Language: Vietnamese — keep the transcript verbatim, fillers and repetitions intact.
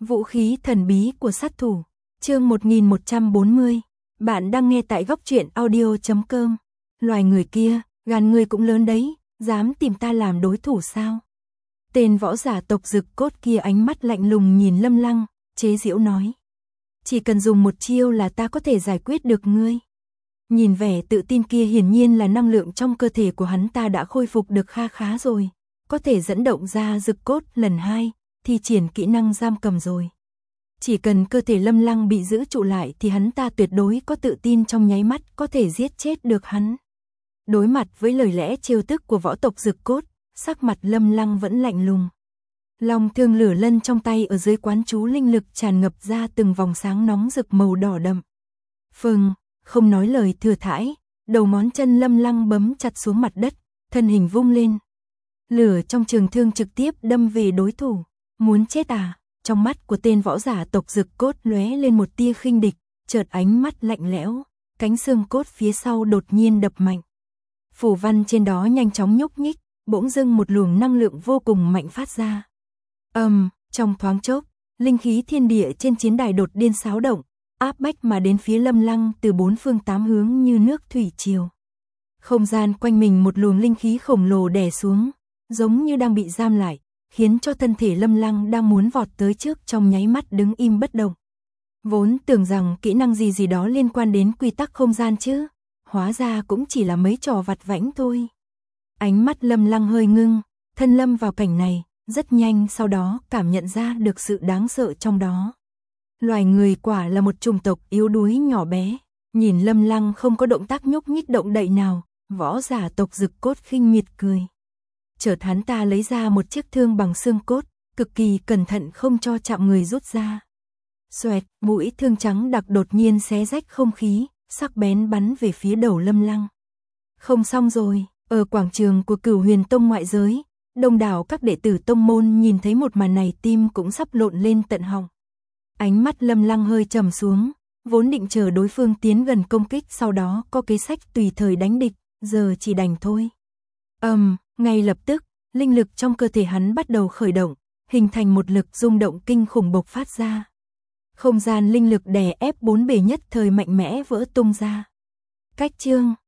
Vũ khí thần bí của sát thủ, chương một nghìn một trăm bốn mươi. Bạn đang nghe tại góc truyện audio chấm com. Loài người kia, gan ngươi cũng lớn đấy, dám tìm ta làm đối thủ sao? Tên võ giả tộc Dực Cốt kia ánh mắt lạnh lùng nhìn Lâm Lăng, chế giễu nói. Chỉ cần dùng một chiêu là ta có thể giải quyết được ngươi. Nhìn vẻ tự tin kia hiển nhiên là năng lượng trong cơ thể của hắn ta đã khôi phục được kha khá rồi. Có thể dẫn động ra Dực Cốt lần hai, thi triển kỹ năng giam cầm rồi. Chỉ cần cơ thể Lâm Lăng bị giữ trụ lại thì hắn ta tuyệt đối có tự tin trong nháy mắt có thể giết chết được hắn. Đối mặt với lời lẽ trêu tức của võ tộc Dực Cốt, sắc mặt Lâm Lăng vẫn lạnh lùng. Long thương lửa lân trong tay ở dưới quán chú linh lực tràn ngập ra từng vòng sáng nóng rực màu đỏ đậm. Phừng, không nói lời thừa thãi, đầu ngón chân Lâm Lăng bấm chặt xuống mặt đất, thân hình vung lên. Lửa trong trường thương trực tiếp đâm về đối thủ. Muốn chết à? Trong mắt của tên võ giả tộc Dực Cốt lóe lên một tia khinh địch, chợt ánh mắt lạnh lẽo, cánh xương cốt phía sau đột nhiên đập mạnh. Phù văn trên đó nhanh chóng nhúc nhích, bỗng dưng một luồng năng lượng vô cùng mạnh phát ra. Ầm, um, trong thoáng chốc, linh khí thiên địa trên chiến đài đột nhiên xáo động, áp bách mà đến phía Lâm Lăng từ bốn phương tám hướng như nước thủy triều. Không gian quanh mình một luồng linh khí khổng lồ đè xuống, giống như đang bị giam lại, khiến cho thân thể Lâm Lăng đang muốn vọt tới trước trong nháy mắt đứng im bất động. Vốn tưởng rằng kỹ năng gì gì đó liên quan đến quy tắc không gian chứ, hóa ra cũng chỉ là mấy trò vặt vãnh thôi. Ánh mắt Lâm Lăng hơi ngưng, thân lâm vào cảnh này, rất nhanh sau đó cảm nhận ra được sự đáng sợ trong đó. Loài người quả là một chủng tộc yếu đuối nhỏ bé, nhìn Lâm Lăng không có động tác nhúc nhích động đậy nào, võ giả tộc Dực Cốt khinh miệt cười. Chợt hắn ta lấy ra một chiếc thương bằng xương cốt, cực kỳ cẩn thận không cho chạm người rút ra. Xoẹt, mũi thương trắng đặc đột nhiên xé rách không khí, sắc bén bắn về phía đầu Lâm Lăng. Không xong rồi, ở quảng trường của Cửu Huyền Tông ngoại giới, đông đảo các đệ tử tông môn nhìn thấy một màn này tim cũng sắp lộn lên tận họng. Ánh mắt Lâm Lăng hơi trầm xuống, vốn định chờ đối phương tiến gần công kích sau đó có kế sách tùy thời đánh địch, giờ chỉ đành thôi. Ầm, um, ngay lập tức, linh lực trong cơ thể hắn bắt đầu khởi động, hình thành một lực rung động kinh khủng bộc phát ra. Không gian linh lực đè ép bốn bề nhất thời mạnh mẽ vỡ tung ra. Cách chương